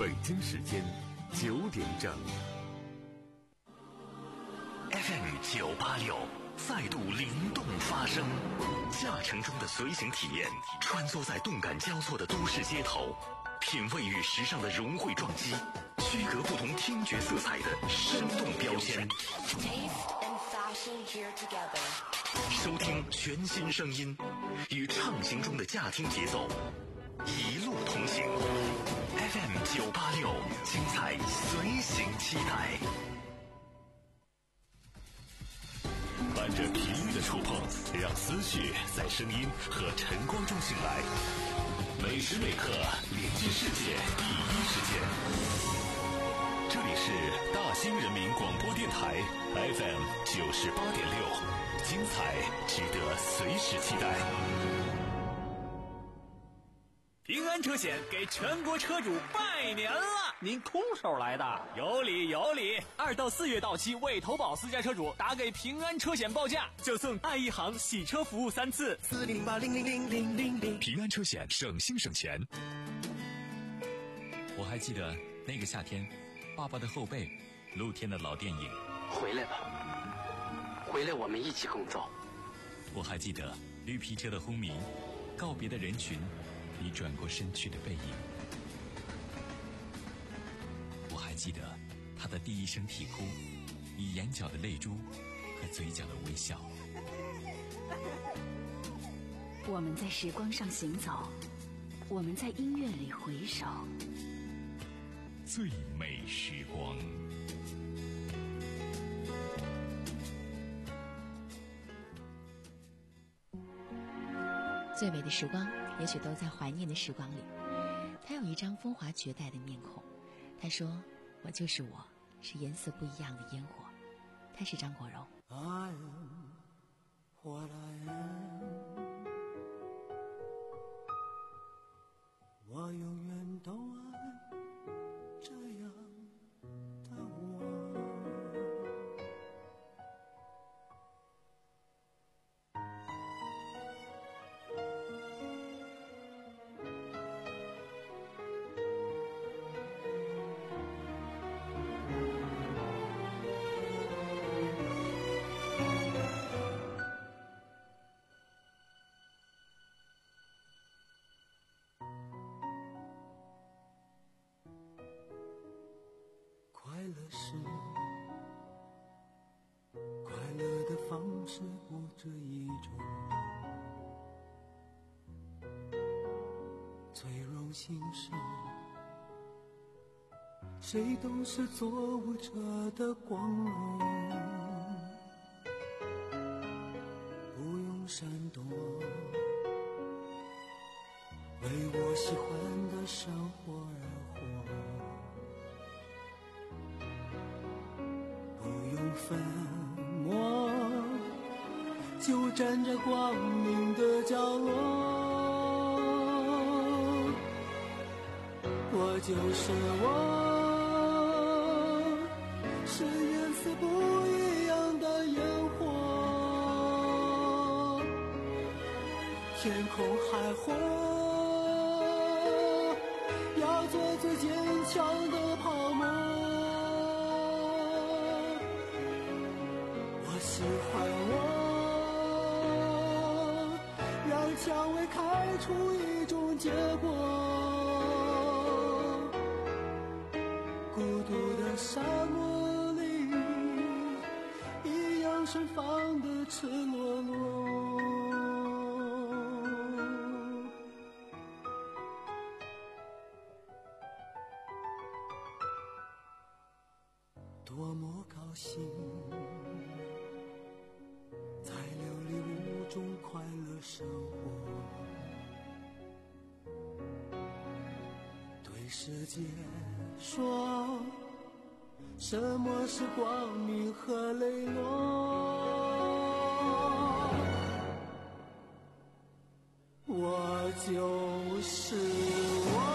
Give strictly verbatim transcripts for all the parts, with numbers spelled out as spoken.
北京时间九点整。 F M 九八六再度灵动发声，驾乘中的随行体验，穿梭在动感交错的都市街头，品味与时尚的融汇撞击，区隔不同听觉色彩的生动标签。收听全新声音，与畅行中的驾听节奏一路同行。F M 九八六，精彩随行期待。伴着频率的触碰，让思绪在声音和晨光中醒来。每时每刻连接世界第一时间。这里是大兴人民广播电台 F M 九十八点六，精彩值得随时期待。 平安车险给全国车主拜年了！ 您空手来的？ 有理有理！二到四月到期未投保私家车主打给平安车险报价，就送爱一行洗车服务三次。 四零零八零零零零零零。 平安车险，省心省钱。 我还记得那个夏天，爸爸的后背，露天的老电影。 回来吧，回来我们一起共造。 我还记得绿皮车的轰鸣，告别的人群，你转过身去的背影。我还记得他的第一声啼哭，你眼角的泪珠和嘴角的微笑。 我们在时光上行走，我们在音乐里回首， 最美时光。 最美的时光也许都在怀念的时光里。他有一张风华绝代的面孔，他说我就是我，是颜色不一样的烟火。他是张国荣。 I am what I am， 我永远都爱这样的我。快乐是快乐的方式不止一种，最荣幸是谁都是做舞者的光荣，不用闪躲，为我喜欢的生活而活，粉墨就站在光明的角落，我就是我，是颜色不一样的烟火，天空海阔，要做最坚强的泡沫。喜欢我，让蔷薇开出一种结果。孤独的沙漠里，一样盛放的赤裸裸。多么高兴！中快乐生活，对世界说什么是光明和磊落，我就是我，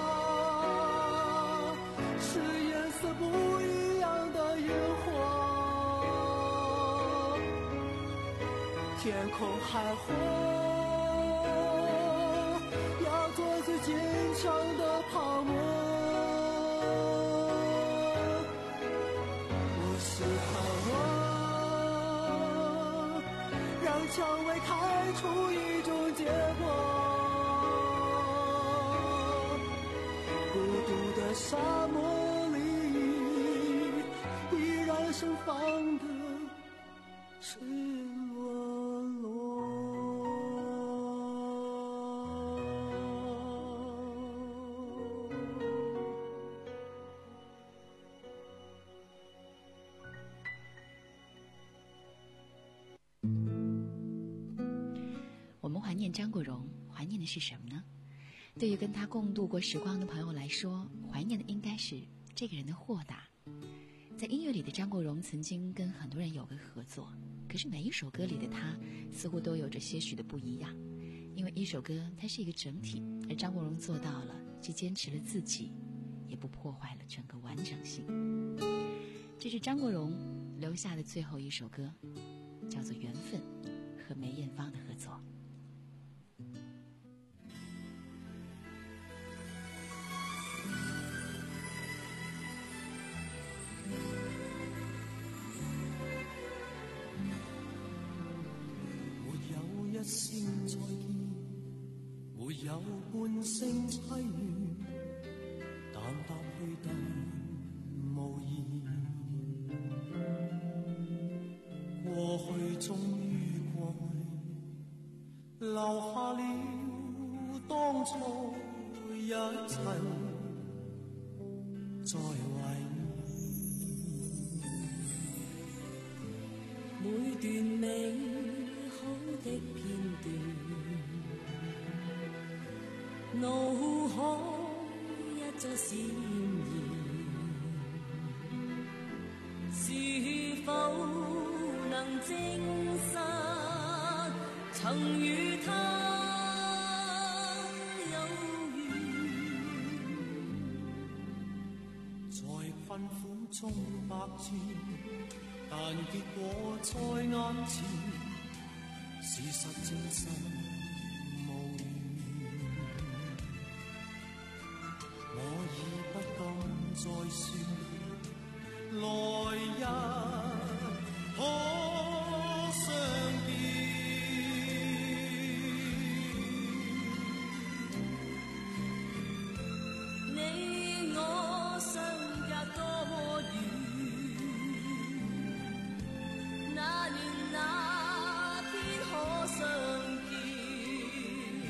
是颜色不一样的烟火，天空海阔，要做最坚强的泡沫。 蔷薇开出一种结果。孤独的沙漠里，依然盛放的赤裸裸。 我们怀念张国荣，怀念的是什么呢？对于跟他共度过时光的朋友来说，怀念的应该是这个人的豁达。在音乐里的张国荣曾经跟很多人有过合作，可是每一首歌里的他似乎都有着些许的不一样，因为一首歌它是一个整体，而张国荣做到了，既坚持了自己，也不破坏了整个完整性。这是张国荣留下的最后一首歌，叫做《缘分》，和梅艳芳的合作。 一聲再見，沒有半聲淒怨，淡淡去淡無言。過去終於過去，留下了當初一切，再懷念每段美好的片段，腦海一再閃現，是否能證實曾與他有緣？在困苦中百轉，但結果在眼前，事實證實無緣，我已不敢再說，來日可相見。你我相隔多遠，那年那天可相見，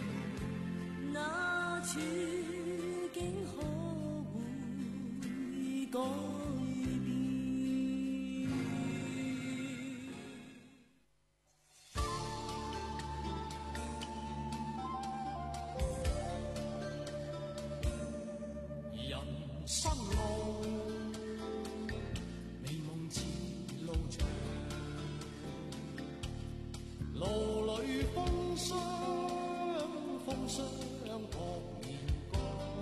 那處境可會改變？人生路，美夢似路長，路裏風霜，風霜撲面光，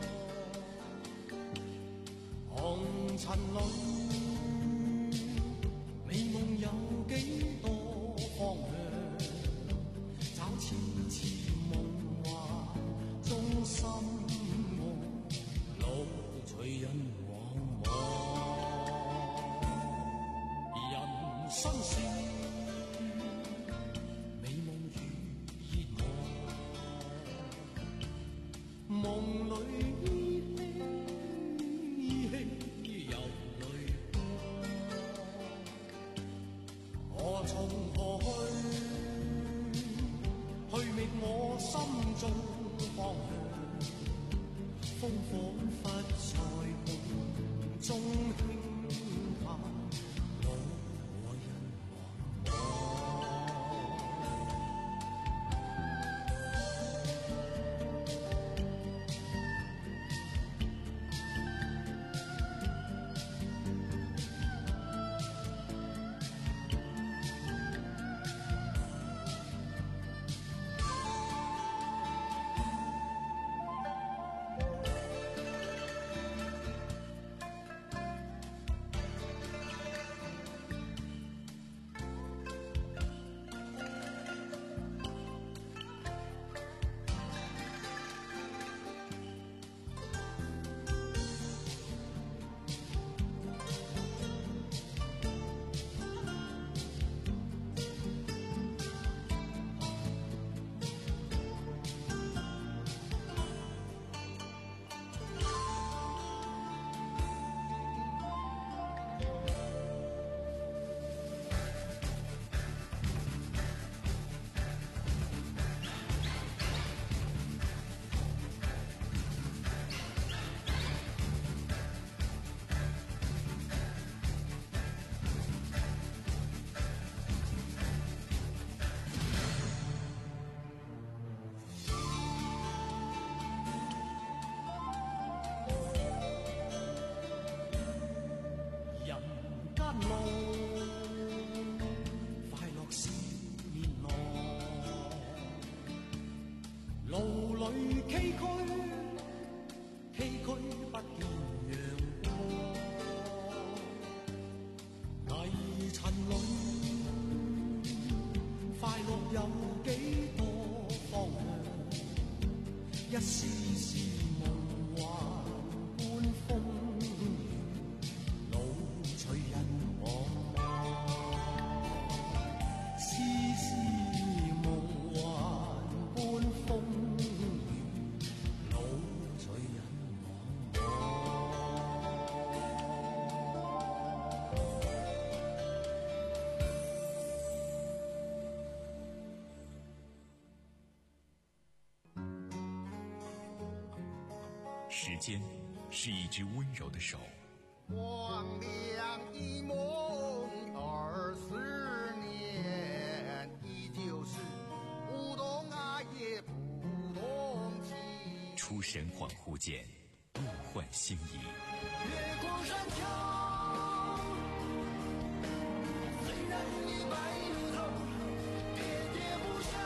紅塵裏，美夢有幾多方向？找次次夢幻中心愛，路隨人茫茫，人生是夢裏依稀依稀有淚光，何從何去？去覓我心中方向，風彷彿在夢中輕嘆，路和人茫一丝丝夢幻般風雨，老隨人茫茫。絲絲夢幻般風雨，老隨人茫时间是一只温柔的手， 光亮一梦二十年，依旧是不懂爱也不懂情。 出神恍惚间，物换星移。 月光山桥，虽然已白了头，喋喋不休，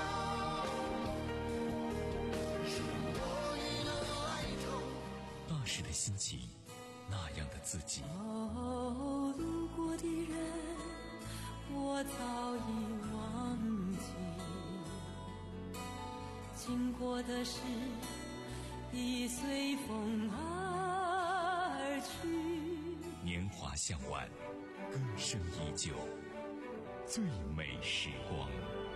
是我与了哀愁。 那时的心情，那样的自己。 哦，路过的人，我早已忘记；经过的事，已随风而去。 年华向晚，歌声依旧，最美时光。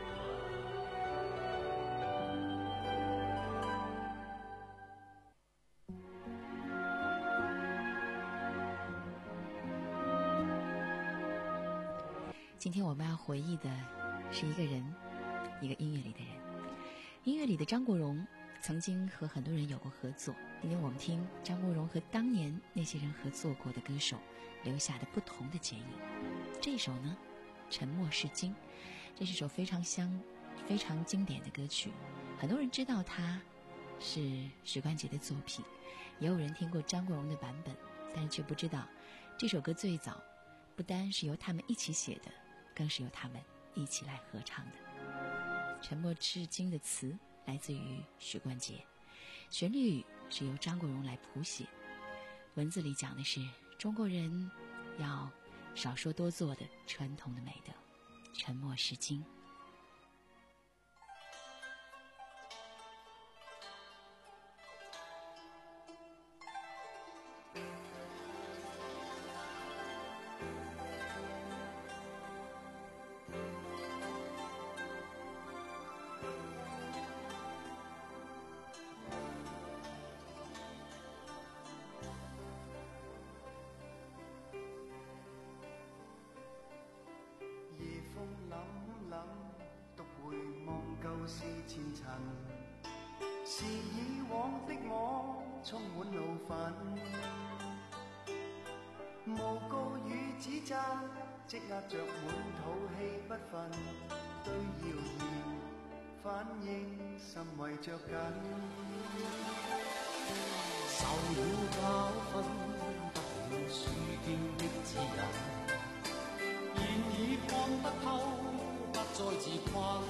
今天我们要回忆的是一个人，一个音乐里的人。音乐里的张国荣曾经和很多人有过合作。今天我们听张国荣和当年那些人合作过的歌手留下的不同的剪影。这首呢，《沉默是金》，这是首非常香、非常经典的歌曲。很多人知道它是许冠杰的作品，也有人听过张国荣的版本，但是却不知道这首歌最早不单是由他们一起写的，更是由他们一起来合唱的。《沉默是金》的词来自于许冠杰，旋律是由张国荣来谱写。文字里讲的是中国人要少说多做的传统的美德，沉默是金。 是前塵，是以往的我充滿怒憤，無告與指責，積壓着滿肚氣不忿，對謠言反應甚為着緊，受了教訓，得了書經的指引，現已看不透，不再自困。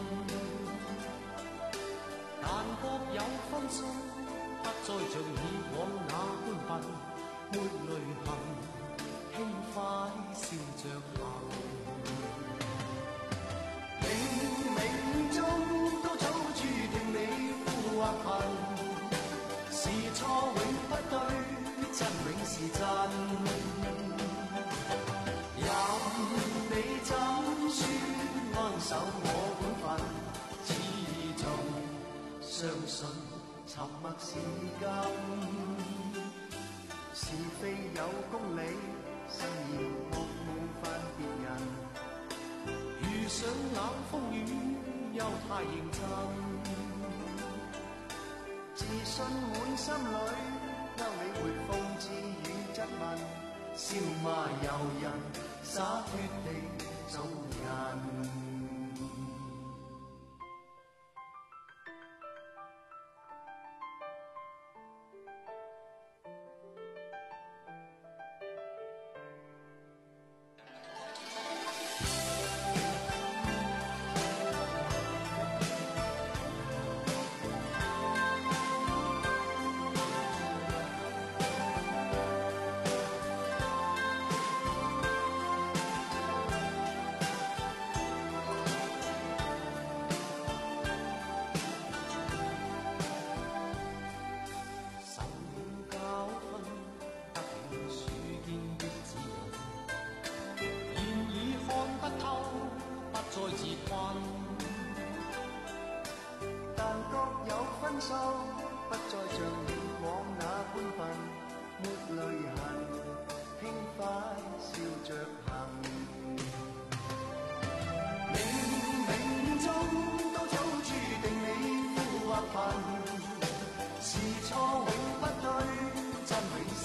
但各有分數，不再像以往那般笨，沒淚痕，輕快笑着行。冥冥中都早注定你富或貧，是錯永不對，真永是真。任你怎說，安守我本分。相信沉默是金，是非有公理，慎言莫冒犯別人。遇上冷風雨，又太認真，自信滿心裏，休理會諷刺與質問，笑罵由人，灑脱地做人。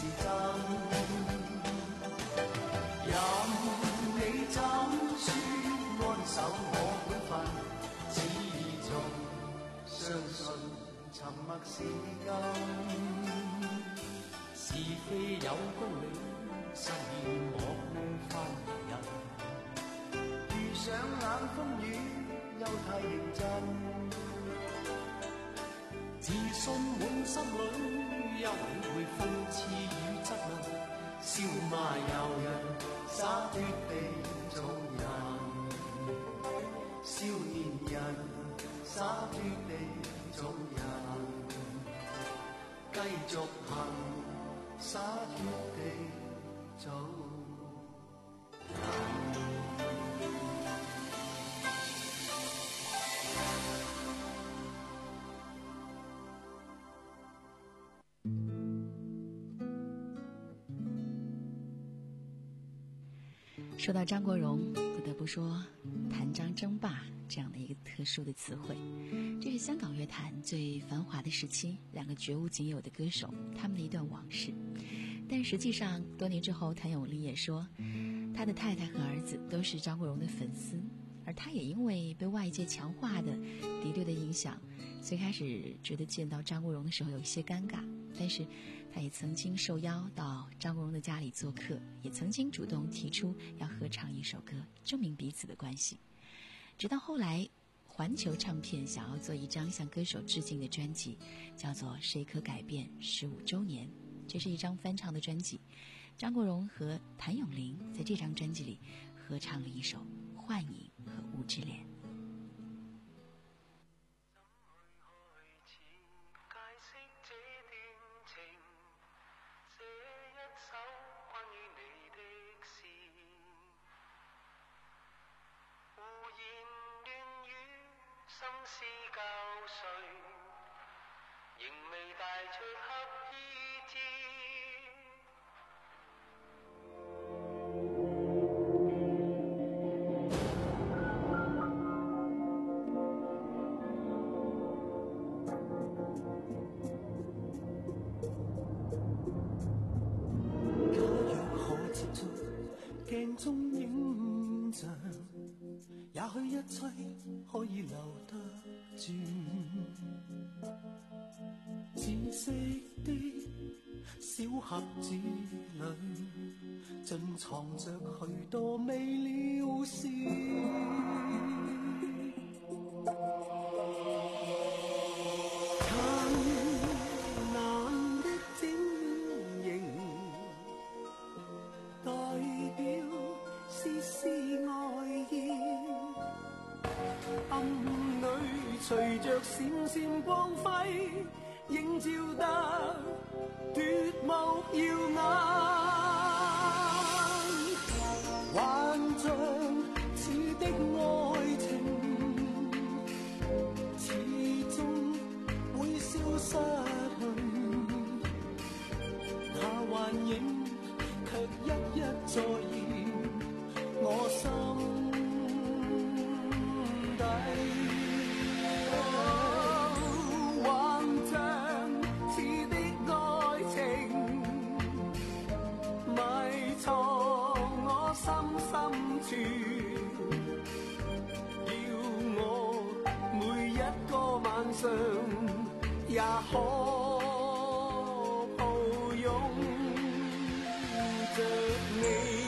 真。任你怎說安守我本分，始終相信沉默是金。是非有公理，實現我犯人。遇上冷風雨，又太認真。自信滿心裏，又理會諷刺與質問。笑罵由人，灑脱地做人。少年人，灑脱地做人。繼續行，灑脱地做人。 说到张国荣，不得不说谭张争霸这样的一个特殊的词汇。这是香港乐坛最繁华的时期，两个绝无仅有的歌手他们的一段往事。但实际上多年之后，谭咏麟也说他的太太和儿子都是张国荣的粉丝，而他也因为被外界强化的敌对的影响，最开始觉得见到张国荣的时候有一些尴尬，但是他也曾经受邀到张国荣的家里做客，也曾经主动提出要合唱一首歌，证明彼此的关系。直到后来环球唱片想要做一张向歌手致敬的专辑，叫做《谁可改变》十五周年，这是一张翻唱的专辑。张国荣和谭咏麟在这张专辑里合唱了一首《幻影》和《雾之恋》。 心思交瘁，仍未帶出黑衣天。假若可接觸鏡中影像，也許一切可以留得住。紫色的小盒子裏，盡藏着許多未了事。燦爛的剪影，代表絲絲愛意。暗裏隨着閃閃光輝，映照得奪目耀眼。幻象似的愛情，始終會消失去，那幻影卻一一再現我心。幻象似的愛情，埋藏我心深處，要我每一個晚上也可抱擁着你。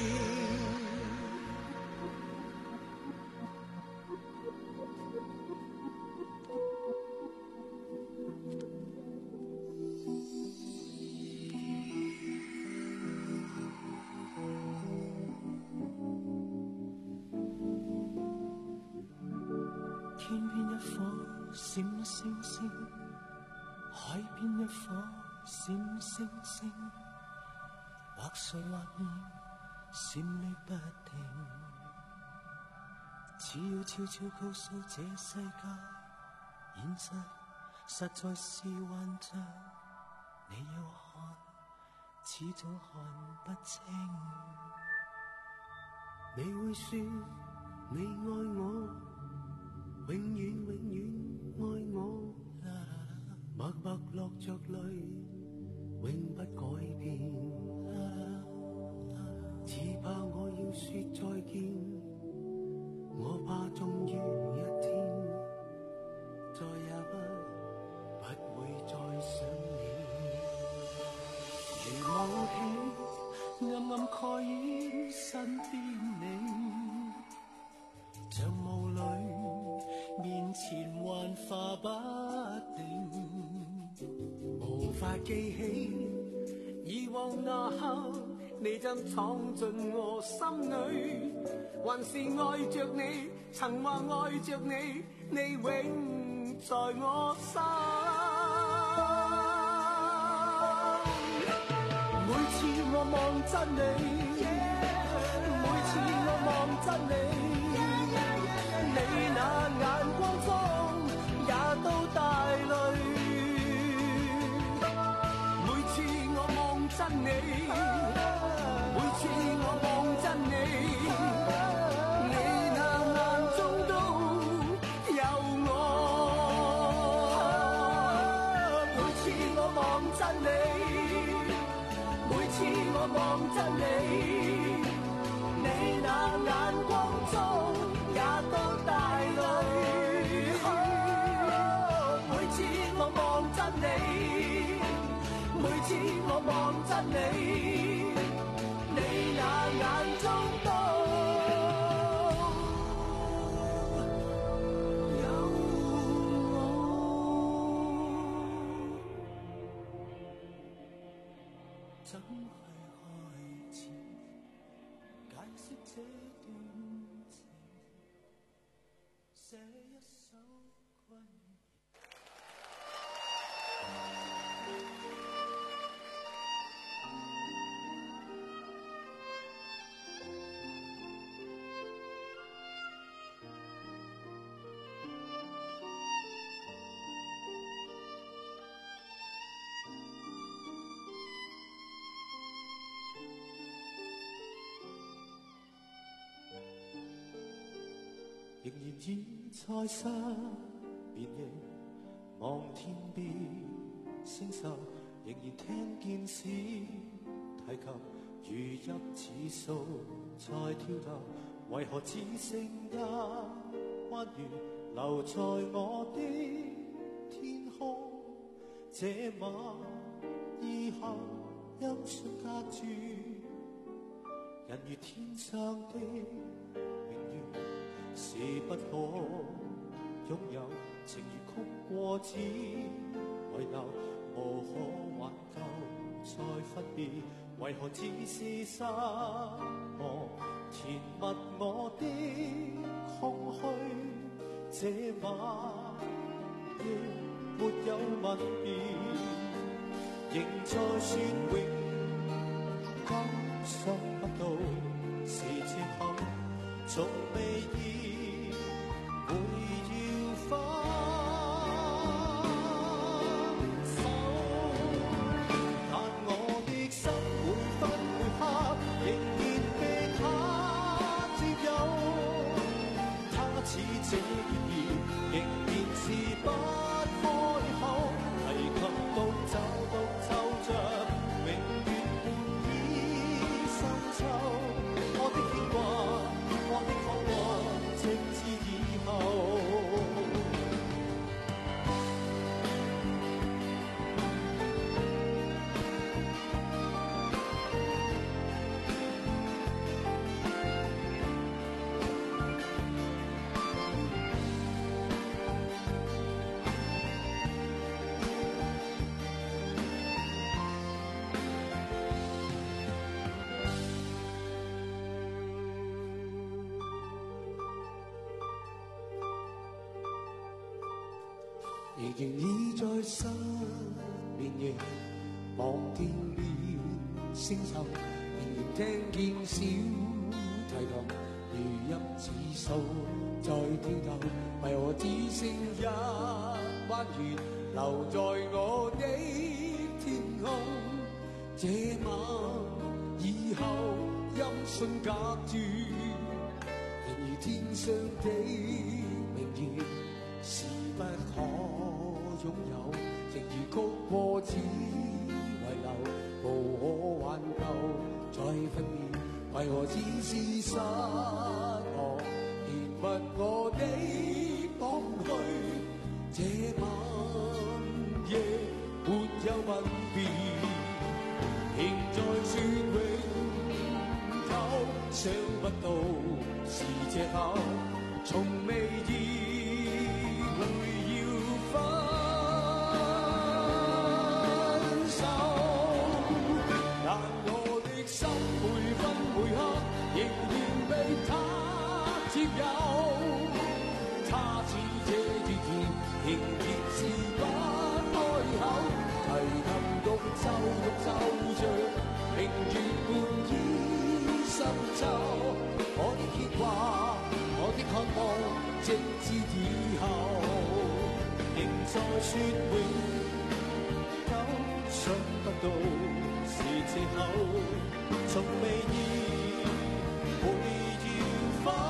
天邊一顆閃星星，海邊一顆閃星星，或碎或現，閃爍不停。只要悄悄告訴這世界，現實實在是幻象，你要看，始終看不清。你會說你愛我，永遠永遠愛我，默默落着淚，永不改變。 說再見，我怕終於一天再也不不會再想你。如霧氣暗暗蓋掩身邊你，像霧裏面前幻化不定，無法記起以往那刻你怎闖進我心裏，還是愛着你，曾話愛着你，你永在我心。每次我望真你， yeah, 每次我望真你， yeah, yeah, yeah, yeah, 你那眼光中也都帶淚。每次我望真你，每次我望真你，你那眼中都有我。每次我望真你，每次我望真你，你那眼光中也都帶淚。每次我望真你，每次我望真你，你那眼中都有我。怎去開始解釋這段情，寫一首歸言。仍然倚在失眠夜，望天邊星宿，仍然聽見詩提及，如泣似訴在跳動，為何只剩一彎月留在我的天空？這晚以後音訊隔絕，人如天上的明月，是不可擁有，情如曲過只遺留，無可挽救再分別，為何只是失望填密我的空虛？這晚亦沒有吻別，仍在說永久，想不到是借口，從未意會要分手，但我的心每分每刻仍然被他佔有，他似這熱熱仍然是不開口，提及到找到湊着永遠伴倚深秋，我的牽掛我的渴望，直至以後。仍然倚在失眠夜，望天邊星宿，仍然聽見小提琴如泣似訴在跳動，為何只剩一彎月留在我的天空？這晚以後音訊隔絕，仍如天上的明月，是不可擁有，仍如曲過只遺留，無可挽救再分別，為為何只是失落，填密我的空虛。這晚夜沒有吻別，仍在說永久，想不到是借口，從未意會要分手。但我的心每分每刻仍然被他佔有，他似這月兒仍然是不開口，提琴獨奏獨奏着明月半倚深秋。我的牽掛，我的渴望，直至以後仍在說永久，想不到是借口，從未意會要分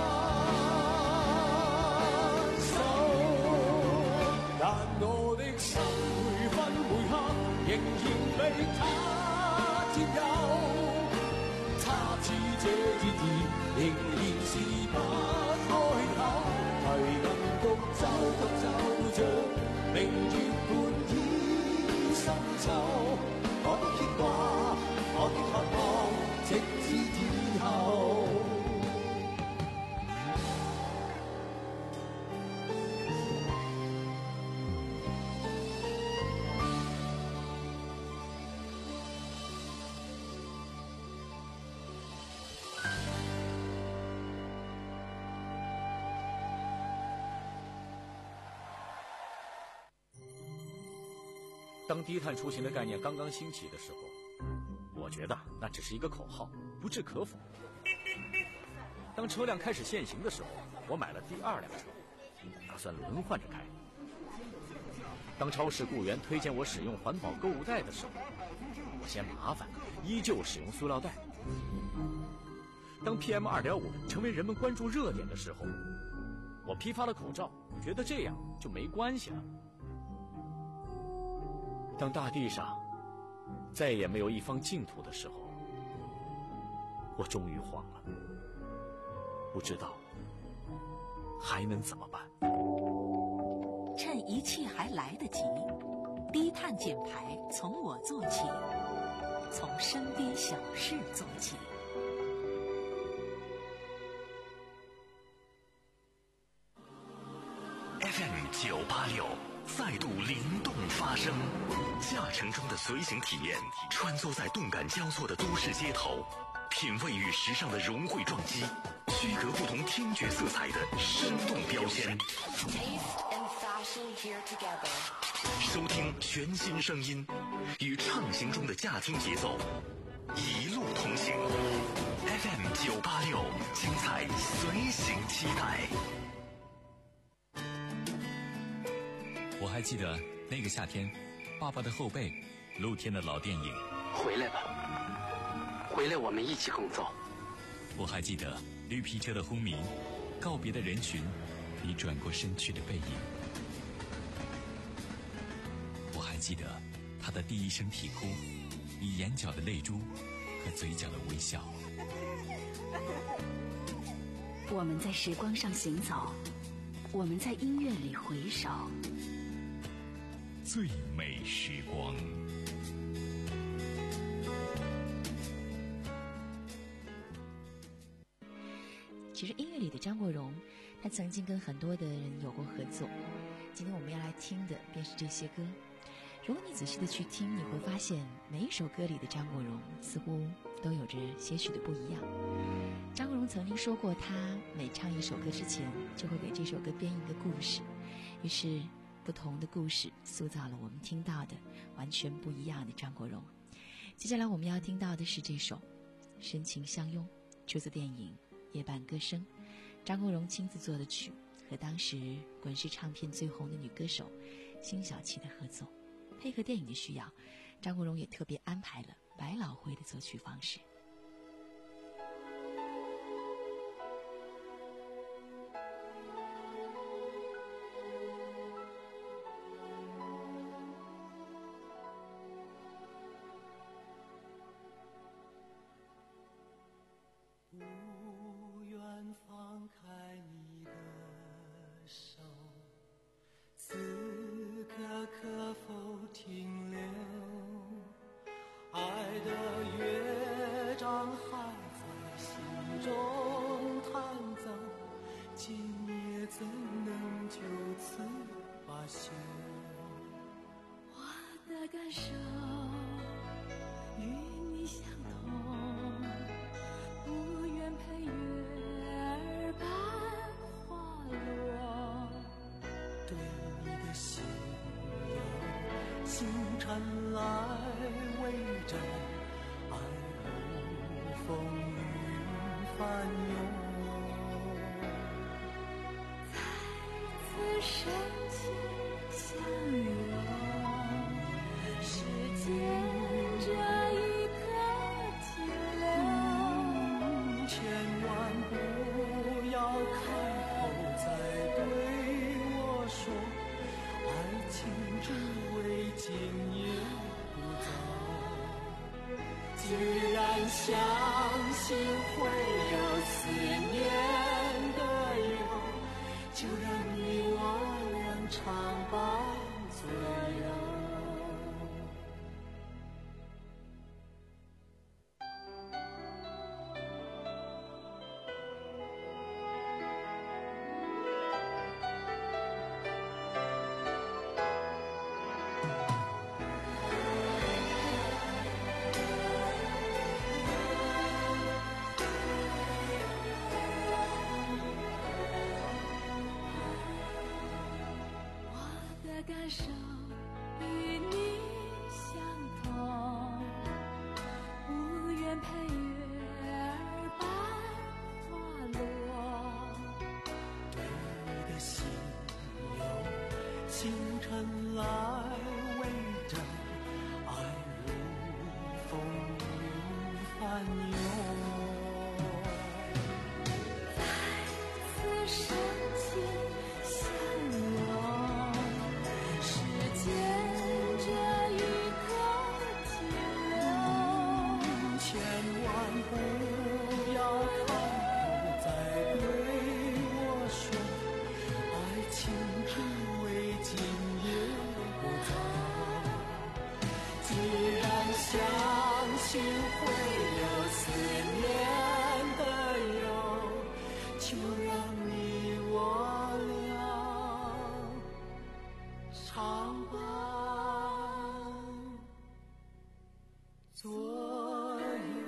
手。但我的心每分每刻仍然被他佔有，他似這月兒仍然是不開口，提琴獨奏獨奏着明月半倚深秋。我的牽掛，我的渴望，直至以後。 当低碳出行的概念刚刚兴起的时候，我觉得那只是一个口号，不置可否。当车辆开始限行的时候，我买了第二辆车，打算轮换着开。当超市雇员推荐我使用环保购物袋的时候，我嫌麻烦，依旧使用塑料袋。当 P M 二点五 成为人们关注热点的时候，我批发了口罩，觉得这样就没关系了。当大地上再也没有一方净土的时候，我终于慌了，不知道还能怎么办。 趁一切还来得及，低碳减排从我做起，从身边小事做起。 F M 九八六再度灵动发声，驾乘中的随行体验，穿梭在动感交错的都市街头，品味与时尚的融汇撞击，区隔不同听觉色彩的生动标签。收听全新声音，与畅行中的驾听节奏，一路同行。F M 九八六，精彩随行期待。 我还记得那个夏天，爸爸的后背，露天的老电影。 回来吧，回来我们一起共奏。 我还记得绿皮车的轰鸣，告别的人群，你转过身去的背影。我还记得他的第一声啼哭，你眼角的泪珠和嘴角的微笑。 我们在时光上行走，我们在音乐里回首。 最美时光。 其实音乐里的张国荣，他曾经跟很多的人有过合作。今天我们要来听的便是这些歌。如果你仔细的去听，你会发现每一首歌里的张国荣似乎都有着些许的不一样。张国荣曾经说过，他每唱一首歌之前，就会给这首歌编一个故事。于是不同的故事塑造了我们听到的完全不一样的张国荣。接下来我们要听到的是这首《深情相拥》，出自电影《夜半歌声》，张国荣亲自作的曲，和当时滚石唱片最红的女歌手辛晓琪的合作。配合电影的需要，张国荣也特别安排了百老汇的作曲方式。 的乐章还在心中弹奏，今夜怎能就此罢休？ 我的感受与你相同，不愿陪月儿伴花落。 对你的心有星辰来围着，爱如风雨翻涌。 再次深情相拥，时间这一刻停留。 千万不要开口再对我说，爱情只为今夜不走。既然相信会有思念的忧，就让你我俩常伴左右。 感受与你相同，不愿陪月儿伴花落。 对你的心有星辰来围着，爱如风雨翻涌。 再次深情相拥，时间这一刻停留。 千万不要开口再对我说，爱情只为今夜不走。既然相信会有思念的忧，就让你我俩常伴左右。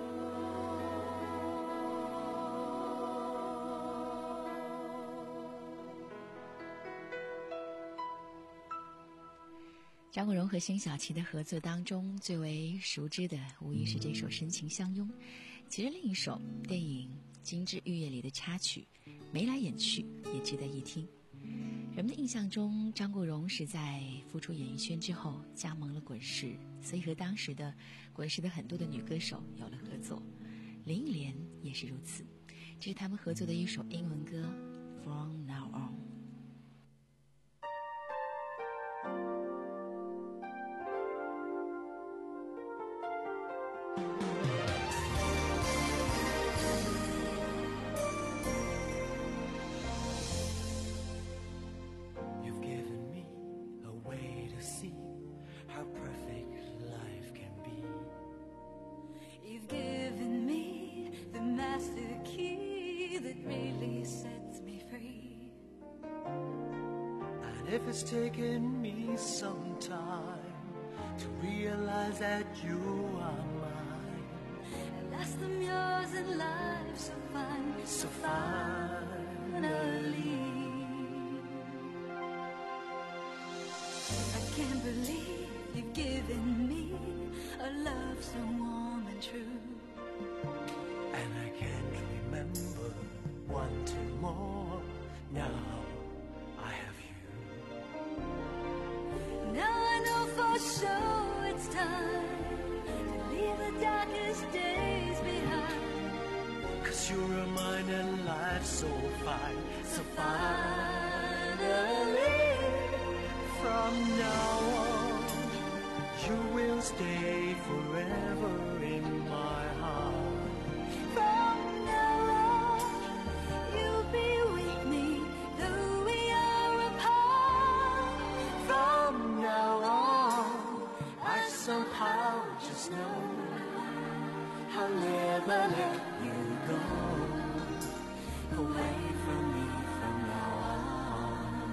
张国荣和辛晓琪的合作当中，最为熟知的无疑是这首《深情相拥》。其实另一首电影《金枝玉叶》里的插曲《眉来眼去》也值得一听。人们的印象中，张国荣是在复出演艺圈之后加盟了滚石，所以和当时的滚石的很多的女歌手有了合作。林忆莲也是如此，这是他们合作的一首英文歌《From Now On》。 You've given me a way to see how perfect life can be. You've given me the master key that really sets me free. And if it's taken me some time to realize that you are mine, At last I'm yours and life so fine, so finally, I can't believe you've given me a love so warm and true. and I can't remember wanting more. Now I have you. Now I know for sure it's time to leave the darkest days behind. 'Cause you're mine and life's so fine, so finally, from now on, you will stay forever in my heart. From now on, you'll be with me, though we are apart. From now on, I somehow just know I'll never let you go away from me from now on.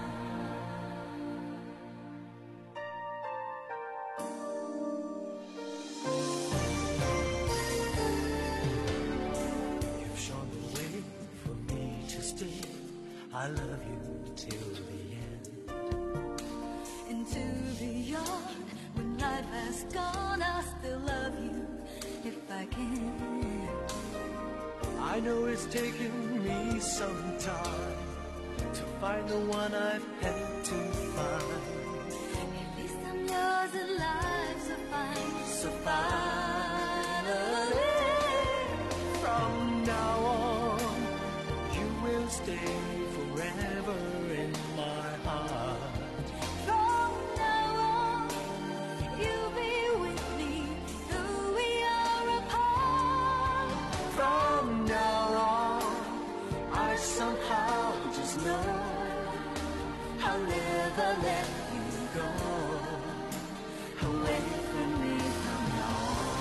You've shown the way for me to stay. I love you till the end. Into beyond, when life has gone, I'll still love you if I can. I know it's taken me some time to find the one I've had to find. At least I'm yours and life's so fine. So finally, from now on, you will stay forever in my heart. From now on, you'll be with me, though we are apart. From now on, I somehow just know I'll never let you go away from me from now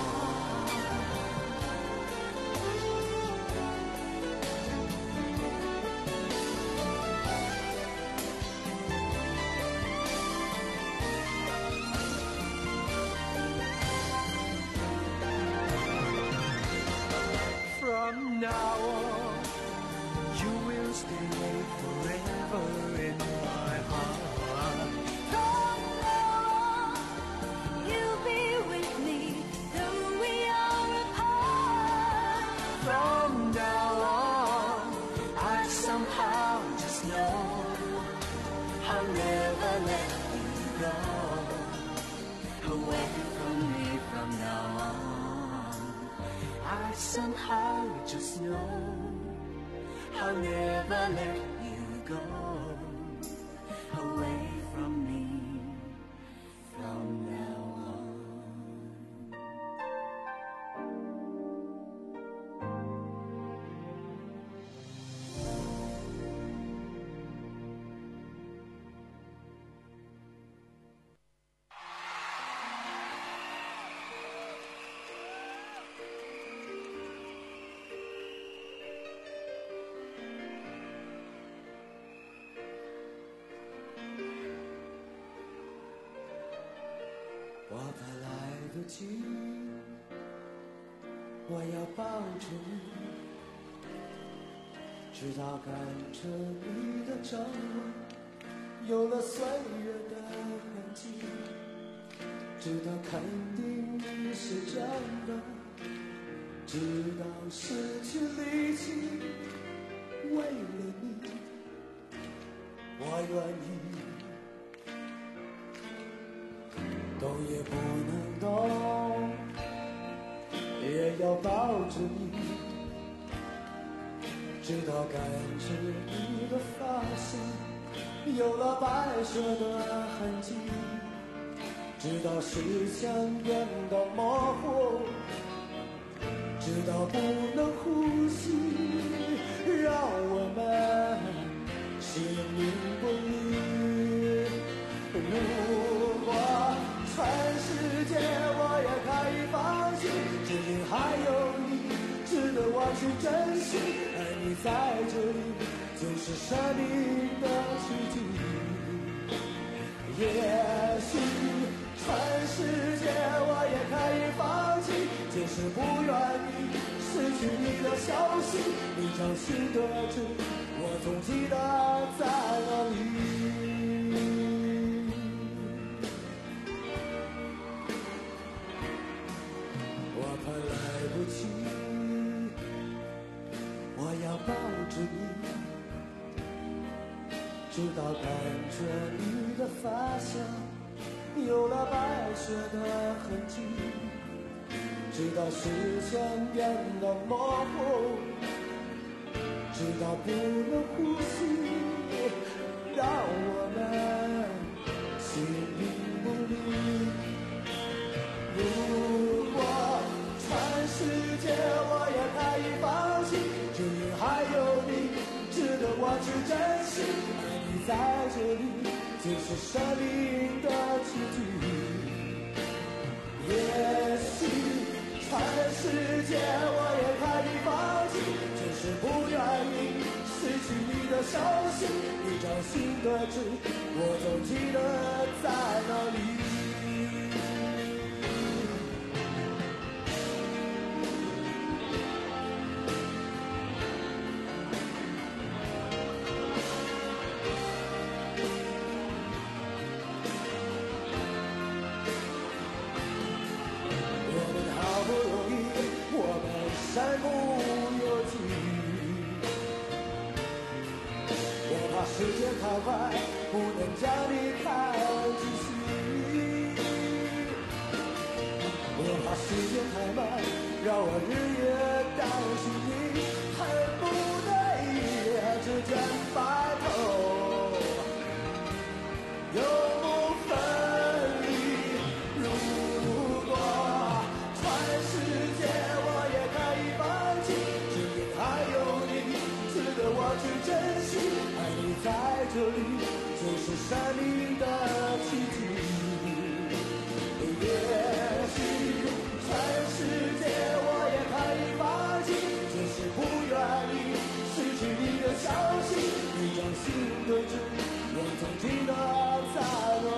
From now on, you will stay forever in my heart. From now on, you'll be with me, though we are apart. From now on, I somehow just know I'll never let you go away from me from now on. I somehow just know I'll never let you go away from me from now on.我怕来不及，我要抱着你，直到看着你的皱纹有了岁月的痕迹，直到肯定你是真的，直到失去力气，为了你，我愿意动也不能动，也要抱着你，直到感知你的发线有了白色的痕迹，直到视线变得模糊，直到不能呼吸，让我们形影不离。如果全世界我也可以放弃，只因还有你值得我去珍惜，而你在这里就是生命的奇迹。也许全世界我也可以放弃，就是不愿意失去你的消息，你掌心的痣我总记得在哪里。我要抱着你，直到感觉你的发香有了白雪的痕迹，直到视线变得模糊，直到不能呼吸，让我们形影不离。如果全世界我也可以放弃，只因还有你值得我去珍惜，而你在这里就是生命的奇迹。也也许全世界我也可以放弃，只是不愿意失去你的消息。一张新的纸，我总记得在哪里。山不由己，我怕时间太快，不能将你看仔细。我怕时间太慢，让我日夜担心你，恨不得一夜之间白头，永不分离。如果全世界我去珍惜，爱你在这里就是生命的奇迹。也许全世界我也可以放弃，只是不愿意失去你的消息。一张新的纸，我总记得在哪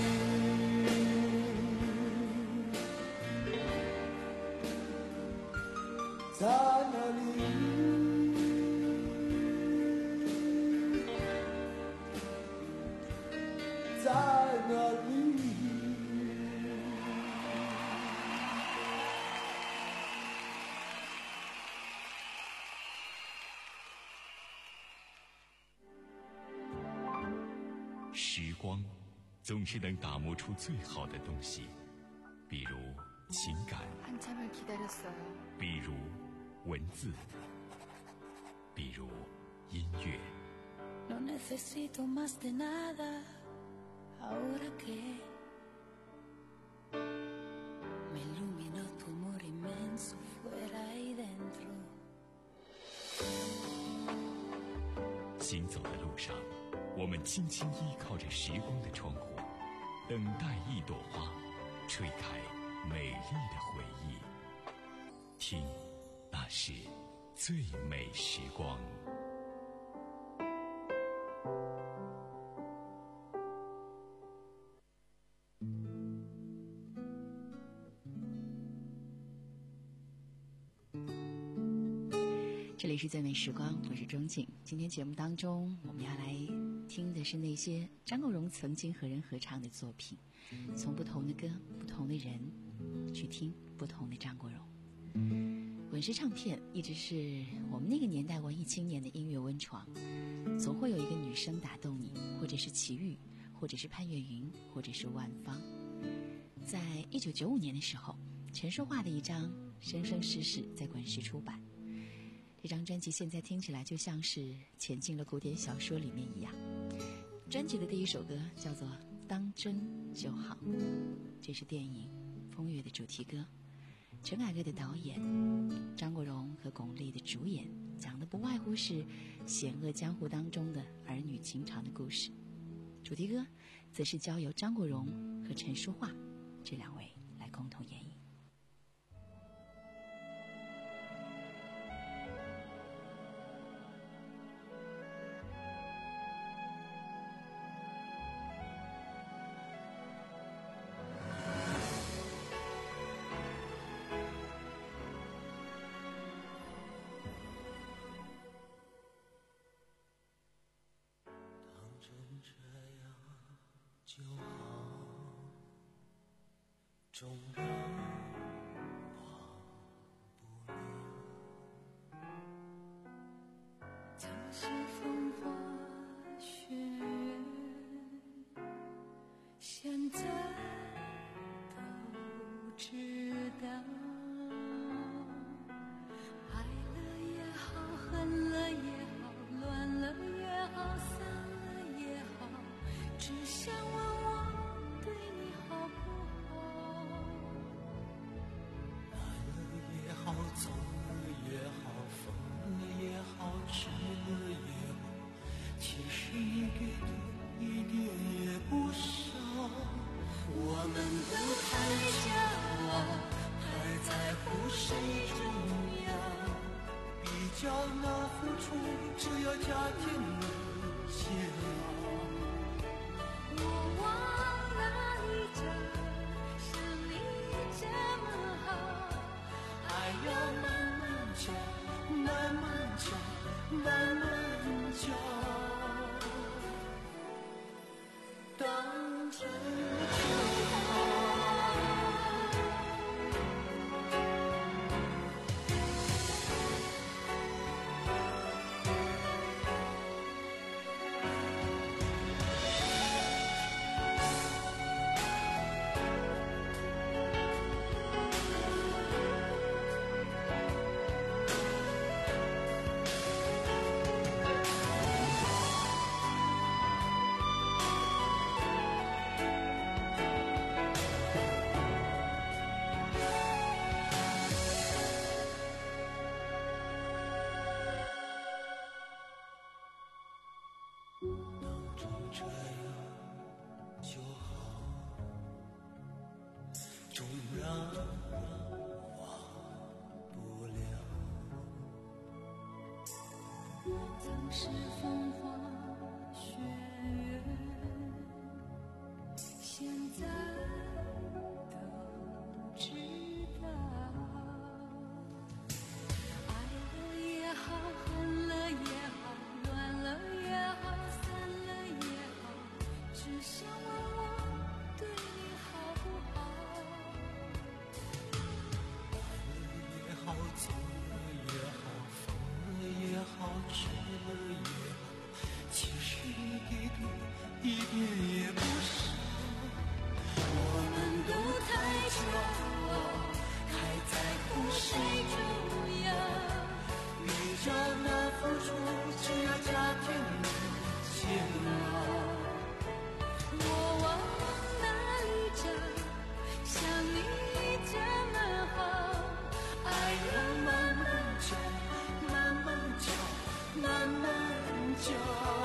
里，在哪里。在哪里？ 时光总是能打磨出最好的东西，比如情感，比如文字，比如音乐。 No necesito más de nada, ahora que me iluminó tu amor inmenso fuera y dentro。 行走的路上，我们轻轻依靠着时光的窗户，等待一朵花吹开美丽的回忆。听，那是最美时光。 这里是最美时光，我是钟静。今天节目当中，我们要来听的是那些张国荣曾经和人合唱的作品，从不同的歌、不同的人去听不同的张国荣。滚石唱片一直是我们那个年代文艺青年的音乐温床，总会有一个女生打动你，或者是齐豫，或者是潘越云，或者是万芳。在一九九五年的时候，陈淑桦的一张《生生世世》在滚石出版。这张专辑现在听起来就像是潜进了古典小说里面一样。专辑的第一首歌叫做《当真就好》，这是电影《风月》的主题歌。陈凯歌的导演，张国荣和巩俐的主演，讲的不外乎是险恶江湖当中的儿女情长的故事。主题歌则是交由张国荣和陈淑桦这两位来共同演绎。 就好，纵然忘不了。 曾是风花雪月，现在都知道。爱了也好，恨了也好，乱了也好，散了也好，只想问我对你好不好？ 来了也好，走了也好，疯了也好，痴了也好，其实你给的一点也不少。 我们都太骄傲， 出，只要加添了煎熬。 我往哪里找，像你这么好？ 爱要慢慢教，慢慢教，慢慢教，当真就好。这样就好，纵然忘不了。 曾是风花雪月，现在都知道。爱了也好，恨了也好，乱了也好，散了也好，只想问我对你好不好？ 爱了也好，走了也好，放了也好，吃了也好，其实一滴滴，一点也不少。我们都太骄傲，太在乎谁重要。比较那付出，只要加添了煎熬。 我往哪里找，像你这么好？ 爱要慢慢教，慢慢教，慢慢教。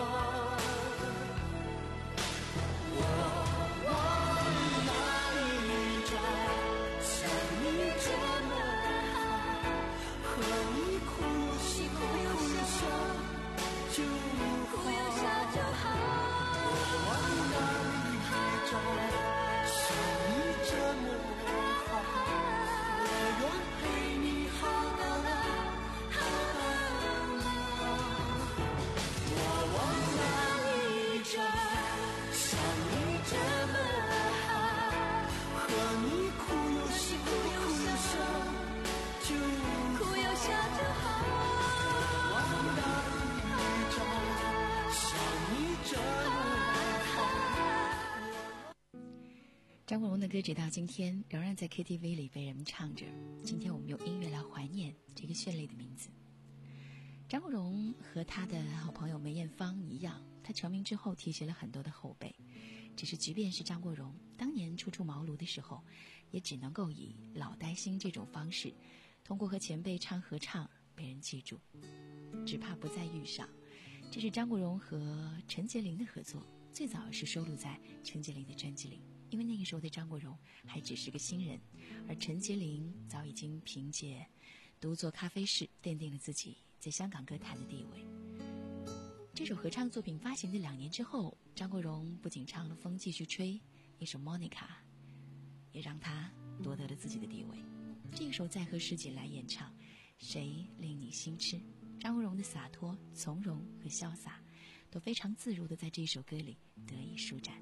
我往哪里找，像你这么好？和你哭又笑，哭又笑，就哭又笑就好。 我往哪里找，像你这么好？我愿陪你好到老，好到老。我往哪里找，像你这么好？和你哭又笑，哭又笑，就哭又笑就好。 往哪里找，像你这么好？ 张国荣的歌直到今天仍然在 K T V 里被人们唱着。今天我们用音乐来怀念这个绚丽的名字。张国荣和他的好朋友梅艳芳一样，他成名之后提携了很多的后辈，只是即便是张国荣当年初出茅庐的时候，也只能够以老带新这种方式，通过和前辈唱合唱被人记住。只怕不再遇上，这是张国荣和陈洁灵的合作，最早是收录在陈洁灵的专辑里。因为那个时候的张国荣还只是个新人，而陈洁灵早已经凭借独坐咖啡室奠定了自己在香港歌坛的地位。这首合唱作品发行的两年之后，张国荣不仅唱了《风继续吹》，一首《Monica》也让他夺得了自己的地位。这个时候再和师姐来演唱《谁令你心痴》，张国荣的洒脱、从容和潇洒都非常自如地在这首歌里得以舒展。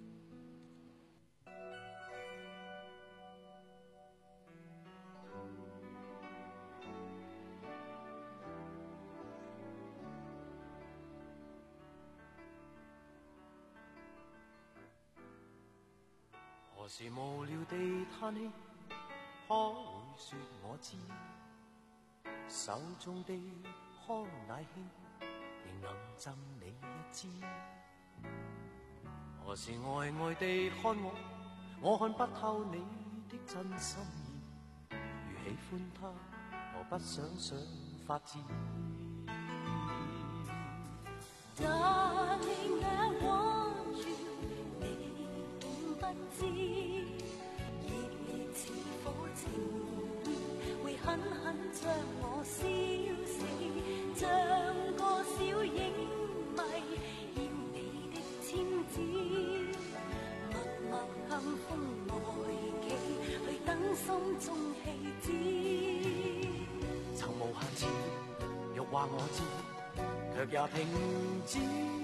何時無聊地嘆氣，可會說我知？手中的康乃馨，仍能贈你一支。何時呆呆地看我，我看不透你的真心意。如喜歡他，何不想想法子 ？Darling, I want you， 你懂不知？熱烈似火情意，會狠狠將我燒死，像個子，默默向風來企，去等心中氣止。 曾無限次，欲話我知，卻也停止。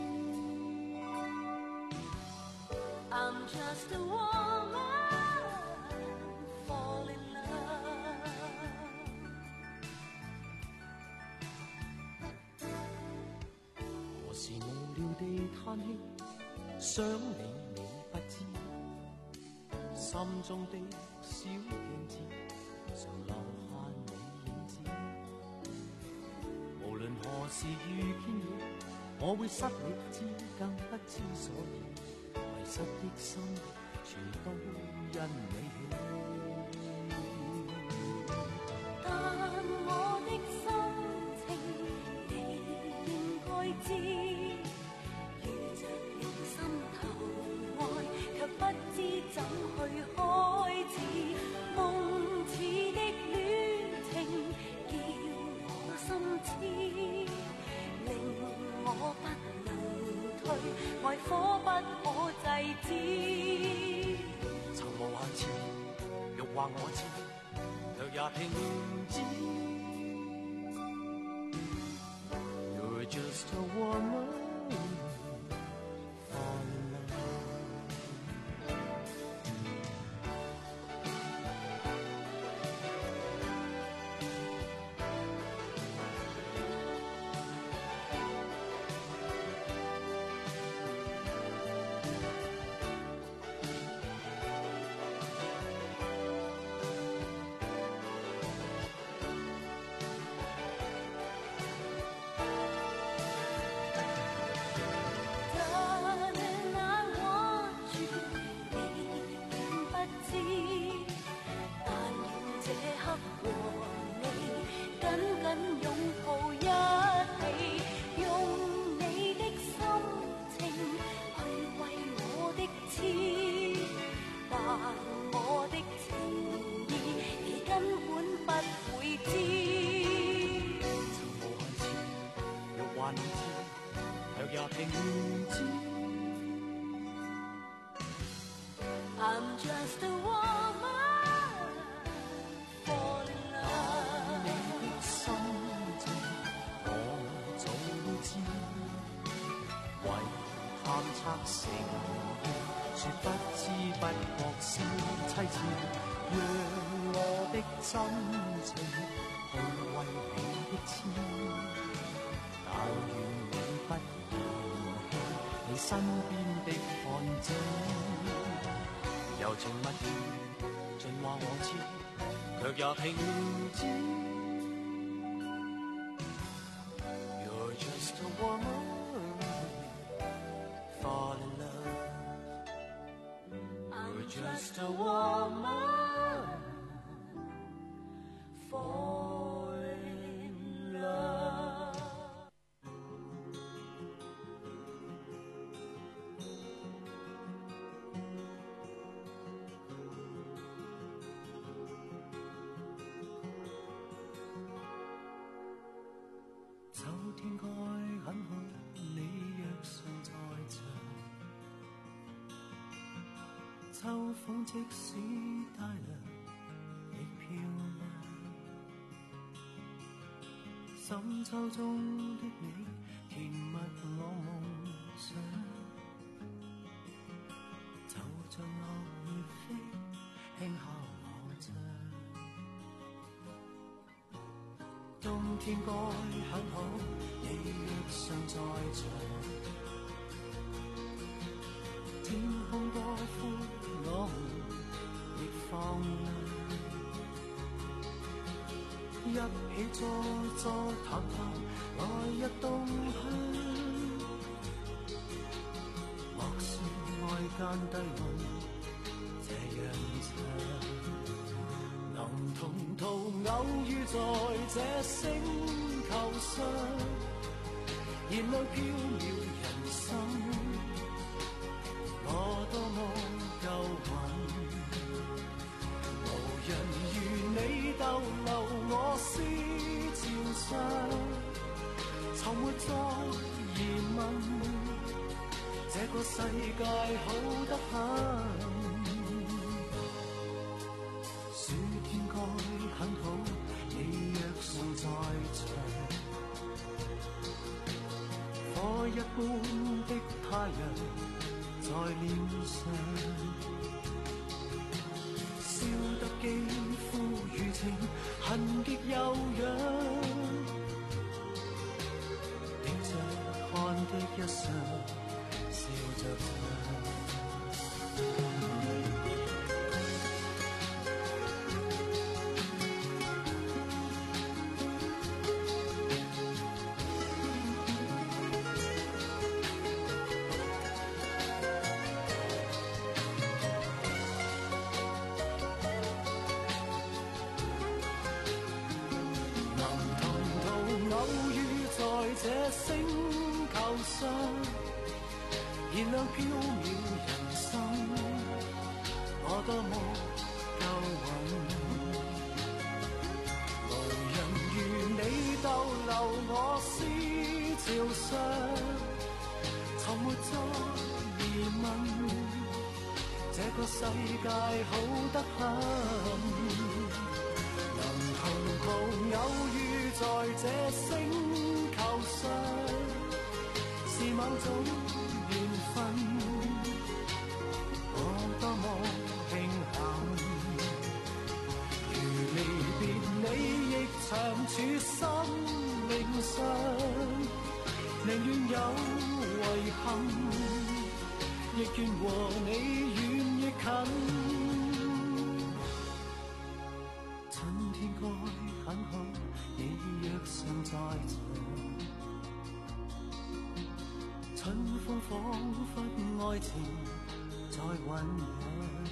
I'm just a woman, fall in love。 何時無聊地嘆氣，想你你不知，心中的小鏡子，常留下你影子。無論何時遇見你，我會失理智，更不知所以。迷失的心，全都因你起。 但我的心情，你應該知，遇着你心頭愛，卻不知怎去開始。夢似的戀情，叫我心痴，令我不能退，愛火不可制止。 曾無限次，欲話我知，卻也停止。You're just a woman。 I'm just a woman, fall in love。 你的心情我早知，為探測成意，說不知不覺是妻子，讓我的真情去為你的痴，但願你不嫌棄你身邊的漢子。柔情蜜意，盡話我知，卻也停止。You're just a woman, fall in love. I'm just a woman, fall in love。 秋天該很好，你若尚在場。秋風即使帶涼，亦漂亮。深秋中的你，甜蜜我夢想。就像落葉飛，輕敲我窗。冬天該很好，你若尚在場。天空多寬，我們亦放亮。一起坐坐談談，來日動向。莫說愛間低溫，這樣長。能同途偶遇在這星球上，燃亮飄渺人生。我多麼夠運，無人如你逗留我思潮上，從沒再疑問， 这个世界好得很。暑天該很好，你若尚在場，火一般的太陽在臉上，燒得肌膚如情，痕極悠揚，映着看的一雙笑着唱。這星球上，燃亮飄渺人生，我多麼夠運，無人如你逗留我思潮上，從沒再疑問，這個世界好得很，能同途偶遇在這星是某種緣分，我多麼慶幸，如離別你亦長處生命上，寧願有遺憾，亦願和你遠亦近。春天該很好，你若尚在場，春風彷彿愛情在醖釀，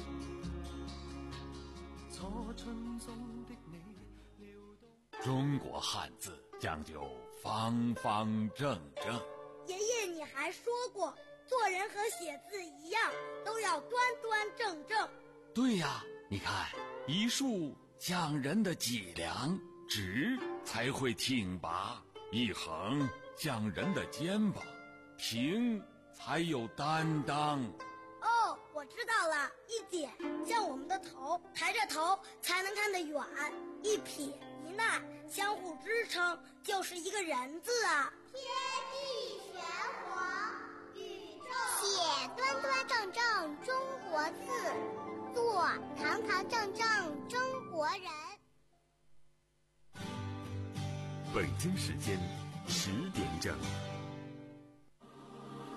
初春中的你撩動。 中國漢字講究方方正正。 爺爺，你還說過，做人和寫字一樣，都要端端正正。 對呀，你看，一豎講人的脊梁，直才會挺拔；一橫講人的肩膀，平才有擔當。 哦，我知道了，一點像我們的頭，抬着頭才能看得遠；一撇一捺相互支撐，就是一個人字啊。 天地玄黄，宇宙寫端端正正中國字，做堂堂正正中國人。 北京時間十點正。